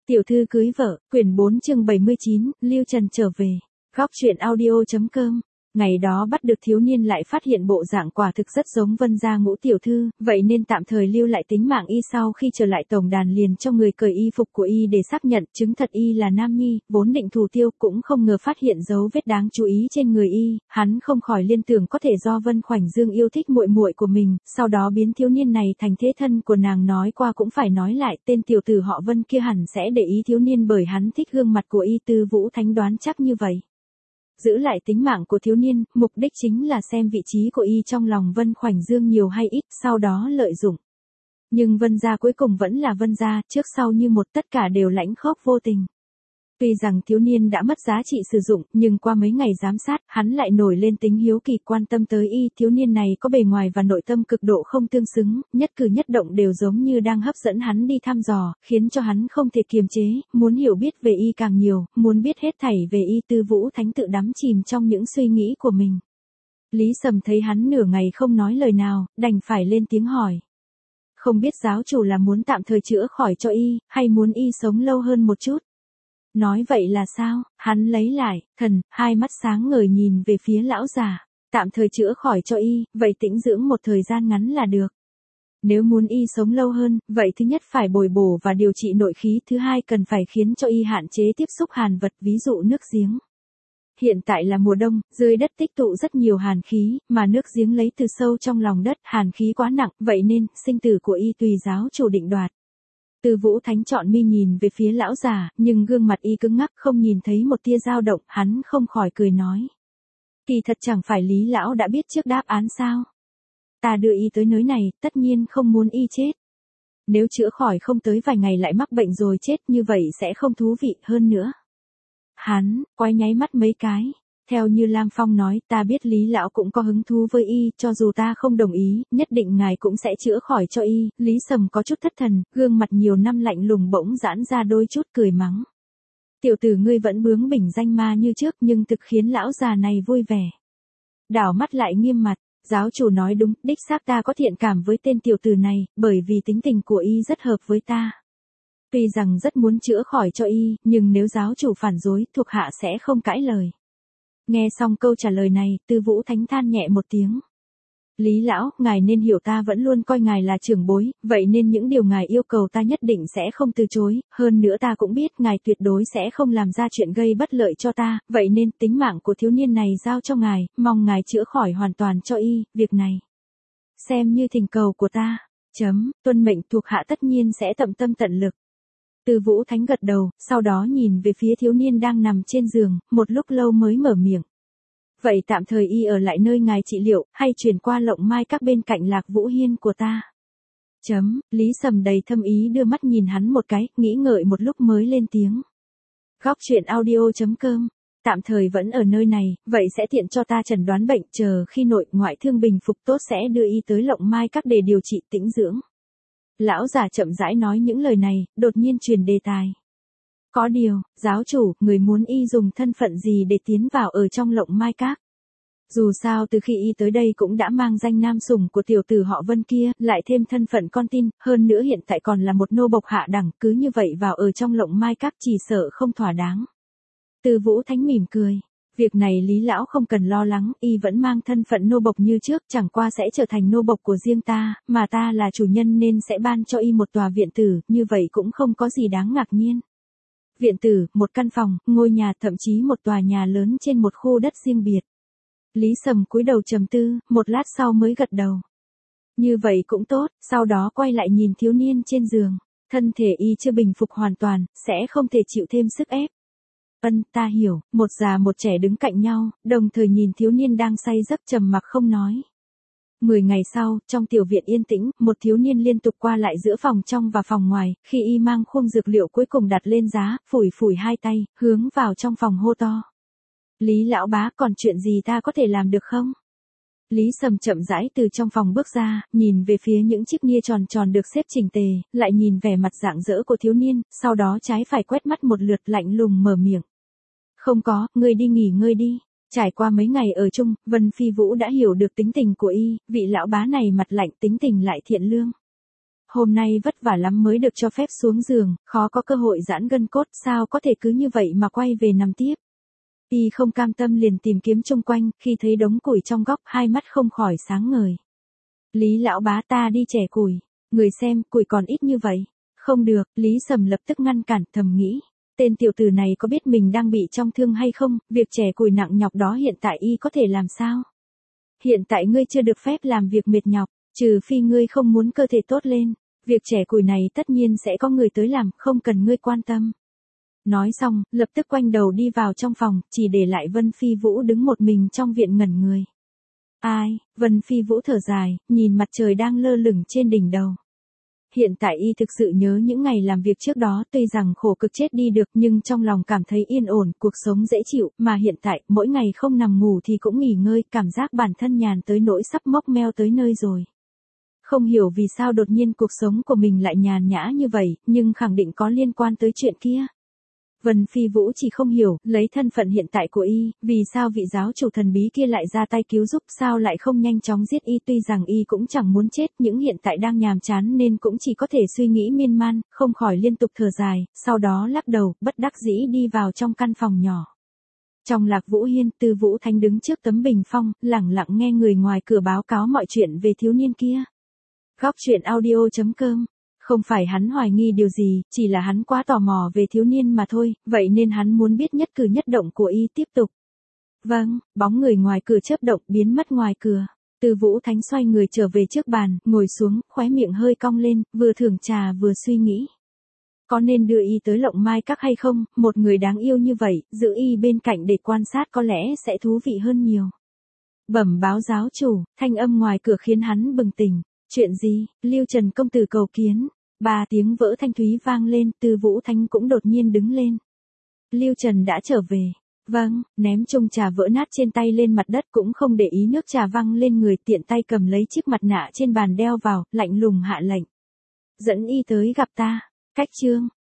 Tiểu thư cưới vợ, quyển 4 chương 79, Lưu Trần trở về. Góc truyện audio.com. Ngày đó bắt được thiếu niên lại phát hiện bộ dạng quả thực rất giống Vân gia Ngũ tiểu thư, vậy nên tạm thời lưu lại tính mạng y, sau khi trở lại tổng đàn liền cho người cởi y phục của y để xác nhận chứng thật y là nam nhi, vốn định thủ tiêu cũng không ngờ phát hiện dấu vết đáng chú ý trên người y, hắn không khỏi liên tưởng có thể do Vân Khoảnh Dương yêu thích muội muội của mình, sau đó biến thiếu niên này thành thế thân của nàng. Nói qua cũng phải nói lại, tên tiểu tử họ Vân kia hẳn sẽ để ý thiếu niên bởi hắn thích gương mặt của y. Tư Vũ Thánh đoán chắc như vậy. Giữ lại tính mạng của thiếu niên, mục đích chính là xem vị trí của y trong lòng Vân Khoảnh Dương nhiều hay ít, sau đó lợi dụng. Nhưng Vân gia cuối cùng vẫn là Vân gia, trước sau như một, tất cả đều lãnh khốc vô tình. Tuy rằng thiếu niên đã mất giá trị sử dụng, nhưng qua mấy ngày giám sát, hắn lại nổi lên tính hiếu kỳ quan tâm tới y. Thiếu niên này có bề ngoài và nội tâm cực độ không tương xứng, nhất cử nhất động đều giống như đang hấp dẫn hắn đi thăm dò, khiến cho hắn không thể kiềm chế, muốn hiểu biết về y càng nhiều, muốn biết hết thảy về y. Tư Vũ Thánh tự đắm chìm trong những suy nghĩ của mình. Lý Sầm thấy hắn nửa ngày không nói lời nào, đành phải lên tiếng hỏi. Không biết giáo chủ là muốn tạm thời chữa khỏi cho y, hay muốn y sống lâu hơn một chút? Nói vậy là sao? Hắn lấy lại, thần, hai mắt sáng ngời nhìn về phía lão già. Tạm thời chữa khỏi cho y, vậy tĩnh dưỡng một thời gian ngắn là được. Nếu muốn y sống lâu hơn, vậy thứ nhất phải bồi bổ và điều trị nội khí, thứ hai cần phải khiến cho y hạn chế tiếp xúc hàn vật, ví dụ nước giếng. Hiện tại là mùa đông, dưới đất tích tụ rất nhiều hàn khí, mà nước giếng lấy từ sâu trong lòng đất, hàn khí quá nặng, vậy nên, sinh tử của y tùy giáo chủ định đoạt. Tư Vũ Thánh chọn mi nhìn về phía lão già, nhưng gương mặt y cứng ngắc, không nhìn thấy một tia dao động, hắn không khỏi cười nói. Kỳ thật chẳng phải Lý lão đã biết trước đáp án sao? Ta đưa y tới nơi này, tất nhiên không muốn y chết. Nếu chữa khỏi không tới vài ngày lại mắc bệnh rồi chết, như vậy sẽ không thú vị hơn nữa. Hắn, quay nháy mắt mấy cái. Theo như Lam Phong nói, ta biết Lý lão cũng có hứng thú với y, cho dù ta không đồng ý, nhất định ngài cũng sẽ chữa khỏi cho y. Lý Sầm có chút thất thần, gương mặt nhiều năm lạnh lùng bỗng giãn ra đôi chút, cười mắng. Tiểu tử ngươi vẫn bướng bỉnh danh ma như trước, nhưng thực khiến lão già này vui vẻ. Đảo mắt lại nghiêm mặt, giáo chủ nói đúng, đích xác ta có thiện cảm với tên tiểu tử này, bởi vì tính tình của y rất hợp với ta. Tuy rằng rất muốn chữa khỏi cho y, nhưng nếu giáo chủ phản đối, thuộc hạ sẽ không cãi lời. Nghe xong câu trả lời này, Tư Vũ Thánh than nhẹ một tiếng. Lý lão, ngài nên hiểu ta vẫn luôn coi ngài là trưởng bối, vậy nên những điều ngài yêu cầu ta nhất định sẽ không từ chối, hơn nữa ta cũng biết ngài tuyệt đối sẽ không làm ra chuyện gây bất lợi cho ta, vậy nên tính mạng của thiếu niên này giao cho ngài, mong ngài chữa khỏi hoàn toàn cho y, việc này xem như thỉnh cầu của ta. Tuân mệnh, thuộc hạ tất nhiên sẽ tận tâm tận lực. Tư Vũ Thánh gật đầu, sau đó nhìn về phía thiếu niên đang nằm trên giường, một lúc lâu mới mở miệng. Vậy tạm thời y ở lại nơi ngài trị liệu, hay chuyển qua Lộng Mai các bên cạnh Lạc Vũ Hiên của ta? Lý Sầm đầy thâm ý đưa mắt nhìn hắn một cái, nghĩ ngợi một lúc mới lên tiếng. Góc truyện audio.com. Tạm thời vẫn ở nơi này, vậy sẽ tiện cho ta chẩn đoán bệnh, chờ khi nội ngoại thương bình phục tốt sẽ đưa y tới Lộng Mai các để điều trị tĩnh dưỡng. Lão già chậm rãi nói những lời này, đột nhiên truyền đề tài. Có điều, giáo chủ, người muốn y dùng thân phận gì để tiến vào ở trong Lộng Mai các? Dù sao từ khi y tới đây cũng đã mang danh nam sủng của tiểu tử họ Vân kia, lại thêm thân phận con tin, hơn nữa hiện tại còn là một nô bộc hạ đẳng, cứ như vậy vào ở trong Lộng Mai các chỉ sợ không thỏa đáng. Tư Vũ Thánh mỉm cười. Việc này Lý lão không cần lo lắng, y vẫn mang thân phận nô bộc như trước, chẳng qua sẽ trở thành nô bộc của riêng ta, mà ta là chủ nhân nên sẽ ban cho y một tòa viện tử, như vậy cũng không có gì đáng ngạc nhiên. Viện tử, một căn phòng, ngôi nhà, thậm chí một tòa nhà lớn trên một khu đất riêng biệt. Lý Sầm cúi đầu trầm tư, một lát sau mới gật đầu. Như vậy cũng tốt, sau đó quay lại nhìn thiếu niên trên giường. Thân thể y chưa bình phục hoàn toàn, sẽ không thể chịu thêm sức ép. Ta hiểu, một già một trẻ đứng cạnh nhau, đồng thời nhìn thiếu niên đang say giấc trầm mặc không nói. 10 ngày sau, trong tiểu viện yên tĩnh, một thiếu niên liên tục qua lại giữa phòng trong và phòng ngoài, khi y mang khung dược liệu cuối cùng đặt lên giá, phủi phủi hai tay, hướng vào trong phòng hô to. Lý lão bá, còn chuyện gì ta có thể làm được không? Lý Sầm chậm rãi từ trong phòng bước ra, nhìn về phía những chiếc nia tròn tròn được xếp chỉnh tề, lại nhìn vẻ mặt rạng rỡ của thiếu niên, sau đó trái phải quét mắt một lượt, lạnh lùng mở miệng. Không có, ngươi đi nghỉ ngơi đi. Trải qua mấy ngày ở chung, Vân Phi Vũ đã hiểu được tính tình của y, vị lão bá này mặt lạnh tính tình lại thiện lương. hôm nay vất vả lắm mới được cho phép xuống giường, khó có cơ hội giãn gân cốt, sao có thể cứ như vậy mà quay về nằm tiếp. Y không cam tâm liền tìm kiếm chung quanh, khi thấy đống củi trong góc, hai mắt không khỏi sáng ngời. Lý lão bá, ta đi chẻ củi, người xem, củi còn ít như vậy. Không được, Lý Sầm lập tức ngăn cản, thầm nghĩ. Tên tiểu tử này có biết mình đang bị trong thương hay không, việc chẻ củi nặng nhọc đó hiện tại y có thể làm sao? Hiện tại ngươi chưa được phép làm việc mệt nhọc, trừ phi ngươi không muốn cơ thể tốt lên. Việc chẻ củi này tất nhiên sẽ có người tới làm, không cần ngươi quan tâm. Nói xong, lập tức quay đầu đi vào trong phòng, chỉ để lại Vân Phi Vũ đứng một mình trong viện ngẩn người. Ai? Vân Phi Vũ thở dài, nhìn mặt trời đang lơ lửng trên đỉnh đầu. Hiện tại y thực sự nhớ những ngày làm việc trước đó, tuy rằng khổ cực chết đi được nhưng trong lòng cảm thấy yên ổn, cuộc sống dễ chịu, mà hiện tại, mỗi ngày không nằm ngủ thì cũng nghỉ ngơi, cảm giác bản thân nhàn tới nỗi sắp mốc meo tới nơi rồi. Không hiểu vì sao đột nhiên cuộc sống của mình lại nhàn nhã như vậy, nhưng khẳng định có liên quan tới chuyện kia. Vân Phi Vũ chỉ không hiểu, lấy thân phận hiện tại của y, vì sao vị giáo chủ thần bí kia lại ra tay cứu giúp, sao lại không nhanh chóng giết y, tuy rằng y cũng chẳng muốn chết, nhưng hiện tại đang nhàm chán nên cũng chỉ có thể suy nghĩ miên man, không khỏi liên tục thở dài, sau đó lắc đầu, bất đắc dĩ đi vào trong căn phòng nhỏ. Trong Lạc Vũ Hiên, Tư Vũ Thánh đứng trước tấm bình phong, lẳng lặng nghe người ngoài cửa báo cáo mọi chuyện về thiếu niên kia. Góc truyện audio.com. Không phải hắn hoài nghi điều gì, chỉ là hắn quá tò mò về thiếu niên mà thôi, vậy nên hắn muốn biết nhất cử nhất động của y. Tiếp tục. Vâng, bóng người ngoài cửa chớp động biến mất ngoài cửa. Tư Vũ Thánh xoay người trở về trước bàn, ngồi xuống, khóe miệng hơi cong lên, vừa thưởng trà vừa suy nghĩ. Có nên đưa y tới Lộng Mai Các hay không, một người đáng yêu như vậy, giữ y bên cạnh để quan sát có lẽ sẽ thú vị hơn nhiều. Bẩm báo giáo chủ, thanh âm ngoài cửa khiến hắn bừng tỉnh. Chuyện gì? Lưu Trần công tử cầu kiến. 3 tiếng vỡ thanh thúy vang lên, Tư Vũ Thánh cũng đột nhiên đứng lên. Lưu Trần đã trở về. Vâng, ném chung trà vỡ nát trên tay lên mặt đất, cũng không để ý nước trà văng lên người, tiện tay cầm lấy chiếc mặt nạ trên bàn đeo vào, lạnh lùng hạ lệnh. Dẫn y tới gặp ta. Cách chương.